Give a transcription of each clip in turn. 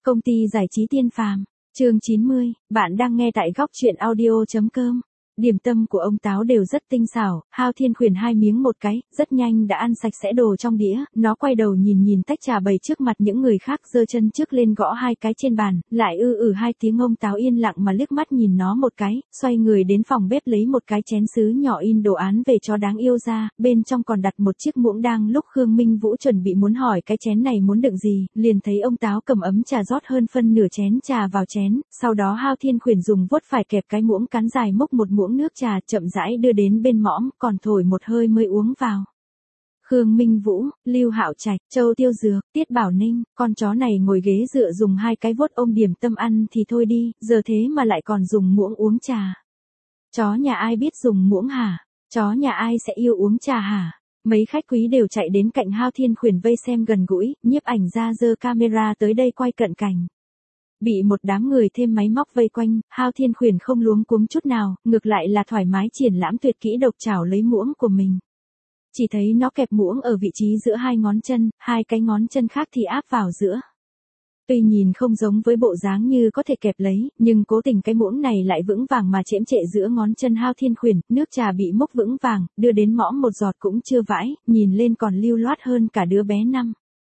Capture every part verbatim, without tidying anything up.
Công ty giải trí Tiên Phàm, chương chín mươi, bạn đang nghe tại góc truyện audio.com. Điểm tâm của ông Táo đều rất tinh xảo, Hao Thiên Khuyển hai miếng một cái, rất nhanh đã ăn sạch sẽ đồ trong đĩa, nó quay đầu nhìn nhìn tách trà bày trước mặt những người khác, giơ chân trước lên gõ hai cái trên bàn, lại ư ử hai tiếng. Ông Táo yên lặng mà liếc mắt nhìn nó một cái, xoay người đến phòng bếp lấy một cái chén sứ nhỏ in đồ án về chó đáng yêu ra, bên trong còn đặt một chiếc muỗng. Đang lúc Khương Minh Vũ chuẩn bị muốn hỏi cái chén này muốn đựng gì, liền thấy ông Táo cầm ấm trà rót hơn phân nửa chén trà vào chén, sau đó Hao Thiên Khuyển dùng vuốt phải kẹp cái muỗng cán dài múc một muỗng nước trà chậm rãi đưa đến bên mõm, còn thổi một hơi mới uống vào. Khương Minh Vũ, Lưu Hạo Trạch, Châu Tiêu Dược, Tiết Bảo Ninh, con chó này ngồi ghế dựa dùng hai cái vuốt ôm điểm tâm ăn thì thôi đi, giờ thế mà lại còn dùng muỗng uống trà. Chó nhà ai biết dùng muỗng hả? Chó nhà ai sẽ yêu uống trà hả? Mấy khách quý đều chạy đến cạnh Hao Thiên Khuyển vây xem gần gũi, nhiếp ảnh ra giơ camera tới đây quay cận cảnh. Bị một đám người thêm máy móc vây quanh, Hao Thiên Khuyển không luống cuống chút nào, ngược lại là thoải mái triển lãm tuyệt kỹ độc chảo lấy muỗng của mình. Chỉ thấy nó kẹp muỗng ở vị trí giữa hai ngón chân, hai cái ngón chân khác thì áp vào giữa. Tuy nhìn không giống với bộ dáng như có thể kẹp lấy, nhưng cố tình cái muỗng này lại vững vàng mà chễm trệ giữa ngón chân Hao Thiên Khuyển, nước trà bị múc vững vàng, đưa đến mõm một giọt cũng chưa vãi, nhìn lên còn lưu loát hơn cả đứa bé năm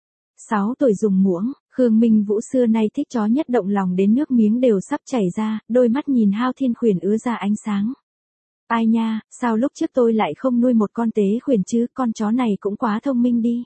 sáu tuổi dùng muỗng. Khương Minh Vũ xưa nay thích chó nhất, động lòng đến nước miếng đều sắp chảy ra, đôi mắt nhìn Hao Thiên Khuyển ứa ra ánh sáng. Ai nha, sao lúc trước tôi lại không nuôi một con tế khuyển chứ, con chó này cũng quá thông minh đi.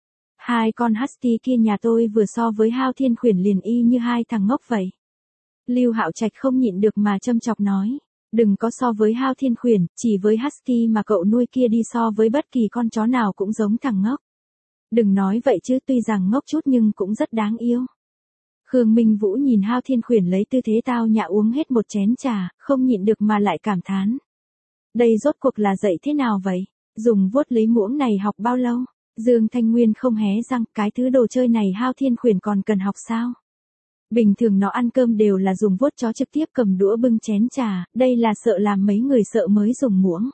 Hai con husky kia nhà tôi vừa so với Hao Thiên Khuyển liền y như hai thằng ngốc vậy. Lưu Hạo Trạch không nhịn được mà châm chọc nói, đừng có so với Hao Thiên Khuyển, chỉ với husky mà cậu nuôi kia đi so với bất kỳ con chó nào cũng giống thằng ngốc. Đừng nói vậy chứ, tuy rằng ngốc chút nhưng cũng rất đáng yêu. Khương Minh Vũ nhìn Hao Thiên Khuyển lấy tư thế tao nhã uống hết một chén trà, không nhịn được mà lại cảm thán. Đây rốt cuộc là dạy thế nào vậy? Dùng vuốt lấy muỗng này học bao lâu? Dương Thanh Nguyên không hé răng, cái thứ đồ chơi này Hao Thiên Khuyển còn cần học sao? Bình thường nó ăn cơm đều là dùng vuốt chó trực tiếp cầm đũa bưng chén trà, đây là sợ làm mấy người sợ mới dùng muỗng.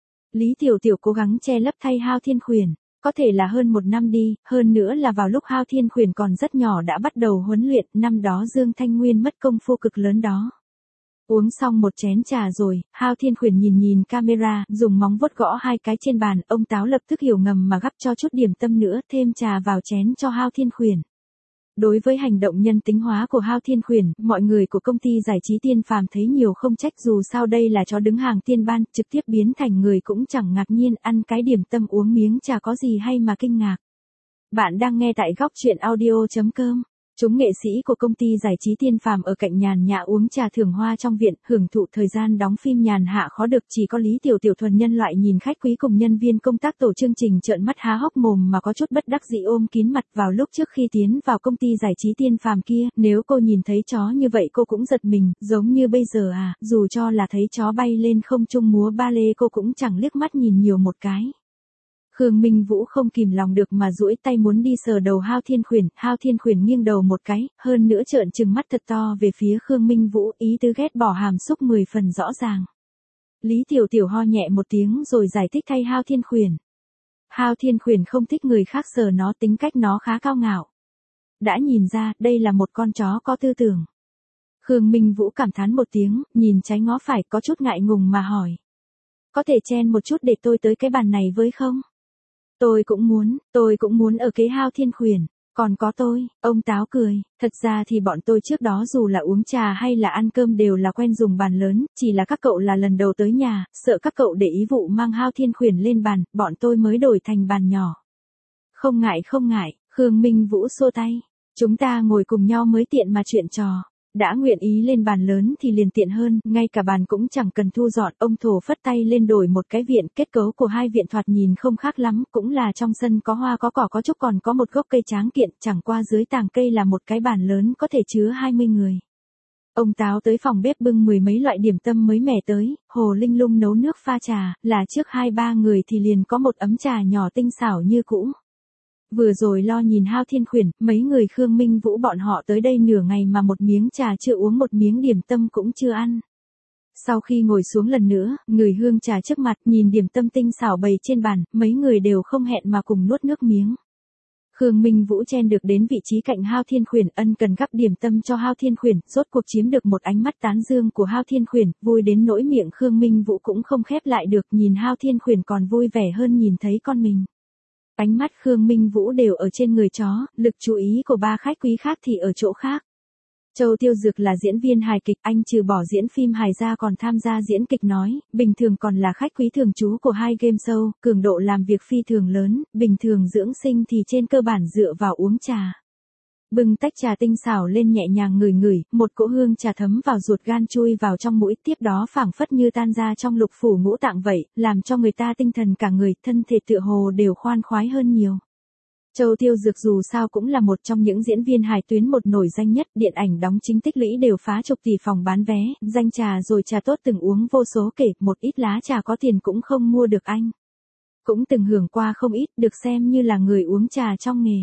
Lý Tiểu Tiểu cố gắng che lấp thay Hao Thiên Khuyển. Có thể là hơn một năm đi, hơn nữa là vào lúc Hao Thiên Khuyển còn rất nhỏ đã bắt đầu huấn luyện, năm đó Dương Thanh Nguyên mất công phu cực lớn đó. Uống xong một chén trà rồi, Hao Thiên Khuyển nhìn nhìn camera, dùng móng vuốt gõ hai cái trên bàn, ông Táo lập tức hiểu ngầm mà gắp cho chút điểm tâm nữa, thêm trà vào chén cho Hao Thiên Khuyển. Đối với hành động nhân tính hóa của Hao Thiên Khuyển, mọi người của công ty giải trí Tiên Phàm thấy nhiều không trách, dù sao đây là chó đứng hàng tiên ban, trực tiếp biến thành người cũng chẳng ngạc nhiên, ăn cái điểm tâm uống miếng trà có gì hay mà kinh ngạc. Bạn đang nghe tại góc truyện audio.com. Chúng nghệ sĩ của công ty giải trí Tiên Phàm ở cạnh nhàn nhã uống trà thưởng hoa trong viện, hưởng thụ thời gian đóng phim nhàn hạ khó được. Chỉ có Lý Tiểu Tiểu thuần nhân loại nhìn khách quý cùng nhân viên công tác tổ chương trình trợn mắt há hốc mồm mà có chút bất đắc dĩ ôm kín mặt. Vào lúc trước khi tiến vào công ty giải trí Tiên Phàm kia, nếu cô nhìn thấy chó như vậy cô cũng giật mình, giống như bây giờ à, dù cho là thấy chó bay lên không trung múa ba lê cô cũng chẳng liếc mắt nhìn nhiều một cái. Khương Minh Vũ không kìm lòng được mà duỗi tay muốn đi sờ đầu Hao Thiên Khuyển, Hao Thiên Khuyển nghiêng đầu một cái, hơn nữa trợn trừng mắt thật to về phía Khương Minh Vũ, ý tứ ghét bỏ hàm xúc mười phần rõ ràng. Lý Tiểu Tiểu ho nhẹ một tiếng rồi giải thích thay Hao Thiên Khuyển. Hao Thiên Khuyển không thích người khác sờ nó, tính cách nó khá cao ngạo. Đã nhìn ra, đây là một con chó có tư tưởng. Khương Minh Vũ cảm thán một tiếng, nhìn trái ngó phải, có chút ngại ngùng mà hỏi. Có thể chen một chút để tôi tới cái bàn này với không? Tôi cũng muốn, tôi cũng muốn ở kế Hao Thiên Khuyển, còn có tôi, ông Táo cười, thật ra thì bọn tôi trước đó dù là uống trà hay là ăn cơm đều là quen dùng bàn lớn, chỉ là các cậu là lần đầu tới nhà, sợ các cậu để ý vụ mang Hao Thiên Khuyển lên bàn, bọn tôi mới đổi thành bàn nhỏ. Không ngại không ngại, Khương Minh Vũ xua tay, chúng ta ngồi cùng nhau mới tiện mà chuyện trò. Đã nguyện ý lên bàn lớn thì liền tiện hơn, ngay cả bàn cũng chẳng cần thu dọn, ông Thổ phất tay lên đổi một cái viện, kết cấu của hai viện thoạt nhìn không khác lắm, cũng là trong sân có hoa có cỏ có trúc còn có một gốc cây tráng kiện, chẳng qua dưới tàng cây là một cái bàn lớn có thể chứa hai mươi người. Ông Táo tới phòng bếp bưng mười mấy loại điểm tâm mới mẻ tới, Hồ Linh Lung nấu nước pha trà, là trước hai ba người thì liền có một ấm trà nhỏ tinh xảo như cũ. Vừa rồi lo nhìn Hao Thiên Khuyển, mấy người Khương Minh Vũ bọn họ tới đây nửa ngày mà một miếng trà chưa uống, một miếng điểm tâm cũng chưa ăn. Sau khi ngồi xuống lần nữa, người hương trà trước mặt, nhìn điểm tâm tinh xảo bày trên bàn, mấy người đều không hẹn mà cùng nuốt nước miếng. Khương Minh Vũ chen được đến vị trí cạnh Hao Thiên Khuyển, ân cần gắp điểm tâm cho Hao Thiên Khuyển, rốt cuộc chiếm được một ánh mắt tán dương của Hao Thiên Khuyển, vui đến nỗi miệng Khương Minh Vũ cũng không khép lại được, nhìn Hao Thiên Khuyển còn vui vẻ hơn nhìn thấy con mình. Ánh mắt Khương Minh Vũ đều ở trên người chó, lực chú ý của ba khách quý khác thì ở chỗ khác. Châu Tiêu Dược là diễn viên hài kịch, anh trừ bỏ diễn phim hài ra còn tham gia diễn kịch nói, bình thường còn là khách quý thường trú của hai game show, cường độ làm việc phi thường lớn, bình thường dưỡng sinh thì trên cơ bản dựa vào uống trà. Bưng tách trà tinh xảo lên nhẹ nhàng ngửi ngửi, một cỗ hương trà thấm vào ruột gan chui vào trong mũi, tiếp đó phảng phất như tan ra trong lục phủ ngũ tạng vậy, làm cho người ta tinh thần cả người, thân thể tựa hồ đều khoan khoái hơn nhiều. Châu Tiêu Dược dù sao cũng là một trong những diễn viên hài tuyến một nổi danh nhất, điện ảnh đóng chính tích lũy đều phá chục tỷ phòng bán vé, danh trà rồi trà tốt từng uống vô số kể, một ít lá trà có tiền cũng không mua được anh. Cũng từng hưởng qua không ít, được xem như là người uống trà trong nghề.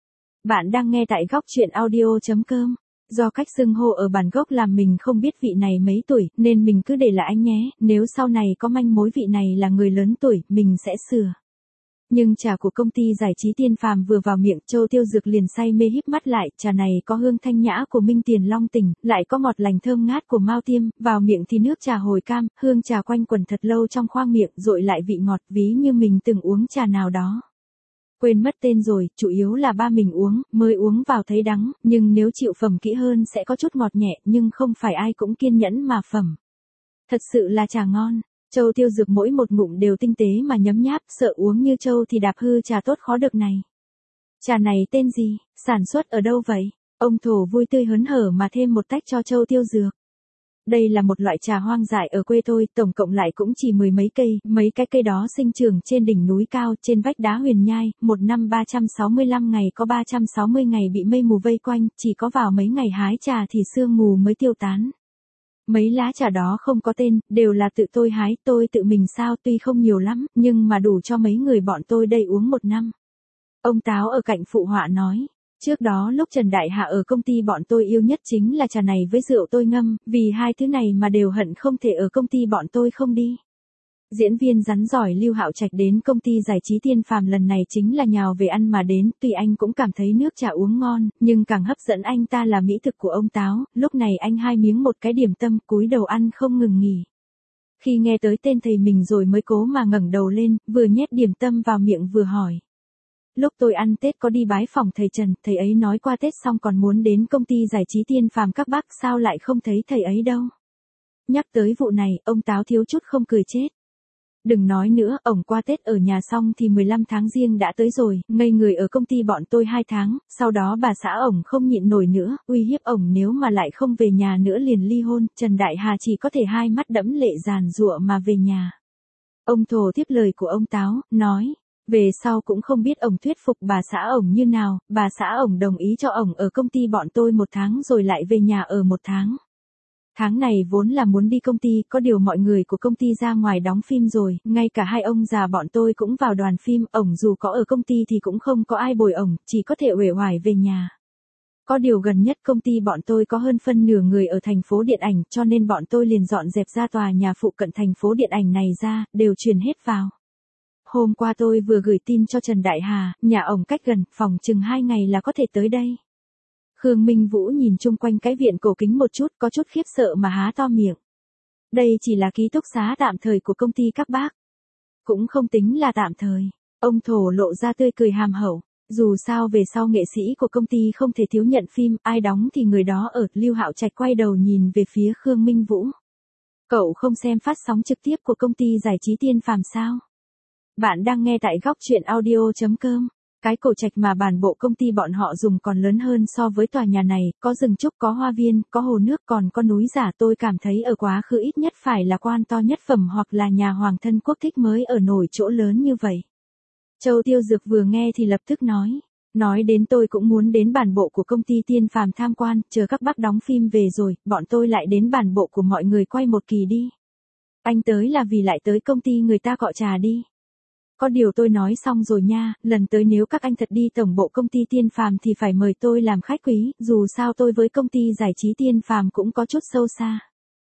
Bạn đang nghe tại góc truyện audio chấm com. Do cách xưng hô ở bản gốc làm mình không biết vị này mấy tuổi, nên mình cứ để là anh nhé, nếu sau này có manh mối vị này là người lớn tuổi, mình sẽ sửa. Nhưng trà của công ty giải trí Tiên Phàm vừa vào miệng, Châu Tiêu Dược liền say mê híp mắt lại, trà này có hương thanh nhã của Minh Tiền Long Tỉnh, lại có ngọt lành thơm ngát của Mao Tiêm, vào miệng thì nước trà hồi cam, hương trà quanh quẩn thật lâu trong khoang miệng, rồi lại vị ngọt ví như mình từng uống trà nào đó. Quên mất tên rồi, chủ yếu là ba mình uống, mới uống vào thấy đắng, nhưng nếu chịu phẩm kỹ hơn sẽ có chút ngọt nhẹ, nhưng không phải ai cũng kiên nhẫn mà phẩm. Thật sự là trà ngon. Châu Tiêu Dược mỗi một ngụm đều tinh tế mà nhấm nháp, sợ uống như Châu thì đạp hư trà tốt khó được này. Trà này tên gì, sản xuất ở đâu vậy? Ông Thổ vui tươi hớn hở mà thêm một tách cho Châu Tiêu Dược. Đây là một loại trà hoang dại ở quê tôi, tổng cộng lại cũng chỉ mười mấy cây, mấy cái cây đó sinh trưởng trên đỉnh núi cao, trên vách đá huyền nhai, một năm ba trăm sáu mươi lăm ngày có ba trăm sáu mươi ngày bị mây mù vây quanh, chỉ có vào mấy ngày hái trà thì sương mù mới tiêu tán. Mấy lá trà đó không có tên, đều là tự tôi hái, tôi tự mình sao tuy không nhiều lắm, nhưng mà đủ cho mấy người bọn tôi đây uống một năm. Ông Táo ở cạnh phụ họa nói, trước đó lúc Trần Đại Hạ ở công ty bọn tôi yêu nhất chính là trà này với rượu tôi ngâm, vì hai thứ này mà đều hận không thể ở công ty bọn tôi không đi. Diễn viên rắn giỏi Lưu Hạo Trạch đến công ty giải trí Tiên Phàm lần này chính là nhào về ăn mà đến, tuy anh cũng cảm thấy nước trà uống ngon, nhưng càng hấp dẫn anh ta là mỹ thực của ông Táo, lúc này anh hai miếng một cái điểm tâm, cúi đầu ăn không ngừng nghỉ. Khi nghe tới tên thầy mình rồi mới cố mà ngẩng đầu lên, vừa nhét điểm tâm vào miệng vừa hỏi. Lúc tôi ăn Tết có đi bái phòng thầy Trần, thầy ấy nói qua Tết xong còn muốn đến công ty giải trí Tiên Phàm các bác, sao lại không thấy thầy ấy đâu. Nhắc tới vụ này, ông Táo thiếu chút không cười chết. Đừng nói nữa, ổng qua Tết ở nhà xong thì mười lăm tháng Giêng đã tới rồi, ngây người ở công ty bọn tôi hai tháng, sau đó bà xã ổng không nhịn nổi nữa, uy hiếp ổng nếu mà lại không về nhà nữa liền ly hôn, Trần Đại Hà chỉ có thể hai mắt đẫm lệ giàn giụa mà về nhà. Ông Thổ tiếp lời của ông Táo, nói, về sau cũng không biết ổng thuyết phục bà xã ổng như nào, bà xã ổng đồng ý cho ổng ở công ty bọn tôi một tháng rồi lại về nhà ở một tháng. Tháng này vốn là muốn đi công ty, có điều mọi người của công ty ra ngoài đóng phim rồi, ngay cả hai ông già bọn tôi cũng vào đoàn phim, ổng dù có ở công ty thì cũng không có ai bồi ổng, chỉ có thể uể oải về nhà. Có điều gần nhất công ty bọn tôi có hơn phân nửa người ở thành phố điện ảnh, cho nên bọn tôi liền dọn dẹp ra tòa nhà phụ cận thành phố điện ảnh này ra, đều chuyển hết vào. Hôm qua tôi vừa gửi tin cho Trần Đại Hà, nhà ổng cách gần, phòng chừng hai ngày là có thể tới đây. Khương Minh Vũ nhìn chung quanh cái viện cổ kính một chút, có chút khiếp sợ mà há to miệng. Đây chỉ là ký túc xá tạm thời của công ty các bác. Cũng không tính là tạm thời. Ông Thổ lộ ra tươi cười hàm hậu. Dù sao về sau nghệ sĩ của công ty không thể thiếu nhận phim, ai đóng thì người đó ở. Lưu Hạo Trạch quay đầu nhìn về phía Khương Minh Vũ. Cậu không xem phát sóng trực tiếp của công ty giải trí Tiên Phàm sao? Bạn đang nghe tại góc truyện audio chấm com. Cái cổ trạch mà bản bộ công ty bọn họ dùng còn lớn hơn so với tòa nhà này, có rừng trúc, có hoa viên, có hồ nước, còn có núi giả. Tôi cảm thấy ở quá khứ ít nhất phải là quan to nhất phẩm hoặc là nhà hoàng thân quốc thích mới ở nổi chỗ lớn như vậy. Châu Tiêu Dược vừa nghe thì lập tức nói. Nói đến tôi cũng muốn đến bản bộ của công ty Tiên Phàm tham quan, chờ các bác đóng phim về rồi, bọn tôi lại đến bản bộ của mọi người quay một kỳ đi. Anh tới là vì lại tới công ty người ta cọ trà đi. Có điều tôi nói xong rồi nha, lần tới nếu các anh thật đi tổng bộ công ty Tiên Phàm thì phải mời tôi làm khách quý, dù sao tôi với công ty giải trí Tiên Phàm cũng có chút sâu xa.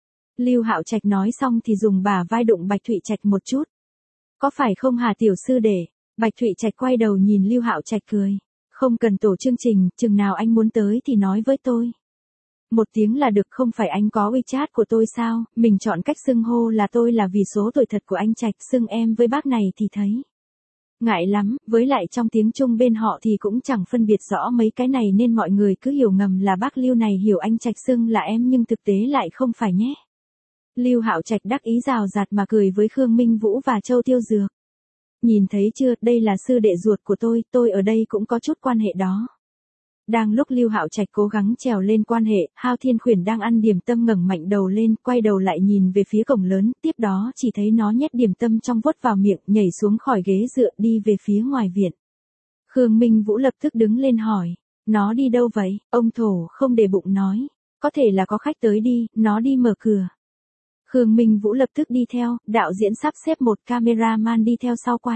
Lưu Hạo Trạch nói xong thì dùng bả vai đụng Bạch Thụy Trạch một chút. Có phải không hả tiểu sư đệ? Bạch Thụy Trạch quay đầu nhìn Lưu Hạo Trạch cười. Không cần tổ chương trình, chừng nào anh muốn tới thì nói với tôi. Một tiếng là được, không phải anh có WeChat của tôi sao, mình chọn cách xưng hô là tôi là vì số tuổi thật của anh Trạch, xưng em với bác này thì thấy ngại lắm, với lại trong tiếng Trung bên họ thì cũng chẳng phân biệt rõ mấy cái này nên mọi người cứ hiểu ngầm là bác Lưu này hiểu anh Trạch xưng là em nhưng thực tế lại không phải nhé. Lưu Hạo Trạch đắc ý rào rạt mà cười với Khương Minh Vũ và Châu Tiêu Dược. Nhìn thấy chưa, đây là sư đệ ruột của tôi, tôi ở đây cũng có chút quan hệ đó. Đang lúc Lưu Hạo Trạch cố gắng trèo lên quan hệ, Hao Thiên Khuyển đang ăn điểm tâm ngẩng mạnh đầu lên, quay đầu lại nhìn về phía cổng lớn, tiếp đó chỉ thấy nó nhét điểm tâm trong vuốt vào miệng, nhảy xuống khỏi ghế dựa đi về phía ngoài viện. Khương Minh Vũ lập tức đứng lên hỏi, nó đi đâu vậy? Ông Thổ không để bụng nói, có thể là có khách tới đi, nó đi mở cửa. Khương Minh Vũ lập tức đi theo, đạo diễn sắp xếp một cameraman đi theo sau quay.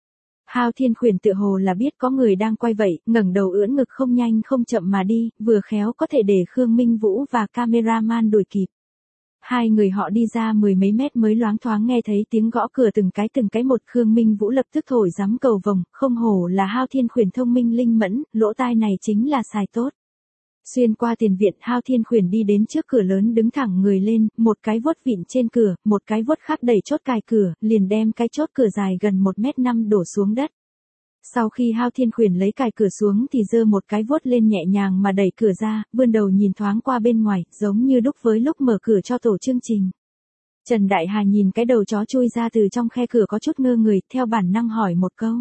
Hao Thiên Khuyển tự hồ là biết có người đang quay vậy, ngẩng đầu ưỡn ngực không nhanh không chậm mà đi, vừa khéo có thể để Khương Minh Vũ và cameraman đuổi kịp. Hai người họ đi ra mười mấy mét mới loáng thoáng nghe thấy tiếng gõ cửa từng cái từng cái một. Khương Minh Vũ lập tức thổi gióng cầu vồng, không hổ là Hao Thiên Khuyển thông minh linh mẫn, lỗ tai này chính là xài tốt. Xuyên qua tiền viện, Hao Thiên Khuyển đi đến trước cửa lớn đứng thẳng người lên, một cái vuốt vịn trên cửa, một cái vuốt khác đẩy chốt cài cửa, liền đem cái chốt cửa dài gần một mét năm đổ xuống đất. Sau khi Hao Thiên Khuyển lấy cài cửa xuống thì giơ một cái vuốt lên nhẹ nhàng mà đẩy cửa ra, vươn đầu nhìn thoáng qua bên ngoài, giống như đúc với lúc mở cửa cho tổ chương trình. Trần Đại Hà nhìn cái đầu chó chui ra từ trong khe cửa có chút ngơ người, theo bản năng hỏi một câu.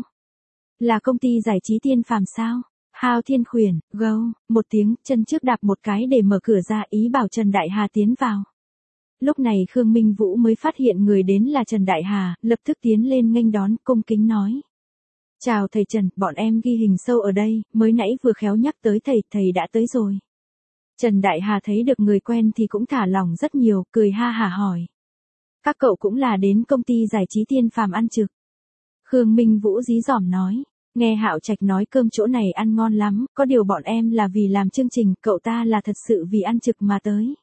Là công ty giải trí Tiên Phàm sao? Hao Thiên Khuyển, gâu, một tiếng, chân trước đạp một cái để mở cửa ra ý bảo Trần Đại Hà tiến vào. Lúc này Khương Minh Vũ mới phát hiện người đến là Trần Đại Hà, lập tức tiến lên nghênh đón, cung kính nói. Chào thầy Trần, bọn em ghi hình sâu ở đây, mới nãy vừa khéo nhắc tới thầy, thầy đã tới rồi. Trần Đại Hà thấy được người quen thì cũng thả lỏng rất nhiều, cười ha hả hỏi. Các cậu cũng là đến công ty giải trí Tiên Phàm ăn trực. Khương Minh Vũ dí dỏm nói. Nghe Hạo Trạch nói cơm chỗ này ăn ngon lắm, có điều bọn em là vì làm chương trình, cậu ta là thật sự vì ăn trực mà tới.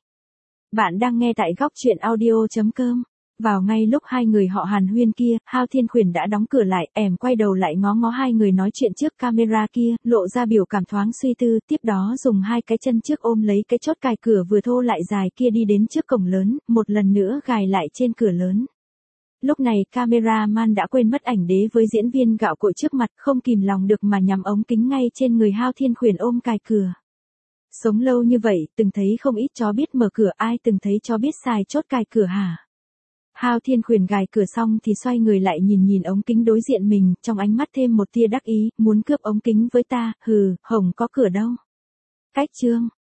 Bạn đang nghe tại góc truyện audio chấm com. Vào ngay lúc hai người họ hàn huyên kia, Hao Thiên Khuyển đã đóng cửa lại, ẻm quay đầu lại ngó ngó hai người nói chuyện trước camera kia, lộ ra biểu cảm thoáng suy tư, tiếp đó dùng hai cái chân trước ôm lấy cái chốt cài cửa vừa thô lại dài kia đi đến trước cổng lớn, một lần nữa gài lại trên cửa lớn. Lúc này cameraman đã quên mất ảnh đế với diễn viên gạo cội trước mặt, không kìm lòng được mà nhắm ống kính ngay trên người Hao Thiên Khuyển ôm cài cửa. Sống lâu như vậy, từng thấy không ít chó biết mở cửa, ai từng thấy chó biết xài chốt cài cửa hả? Hao Thiên Khuyển gài cửa xong thì xoay người lại nhìn nhìn ống kính đối diện mình, trong ánh mắt thêm một tia đắc ý, muốn cướp ống kính với ta, hừ, hổng có cửa đâu. Cách chương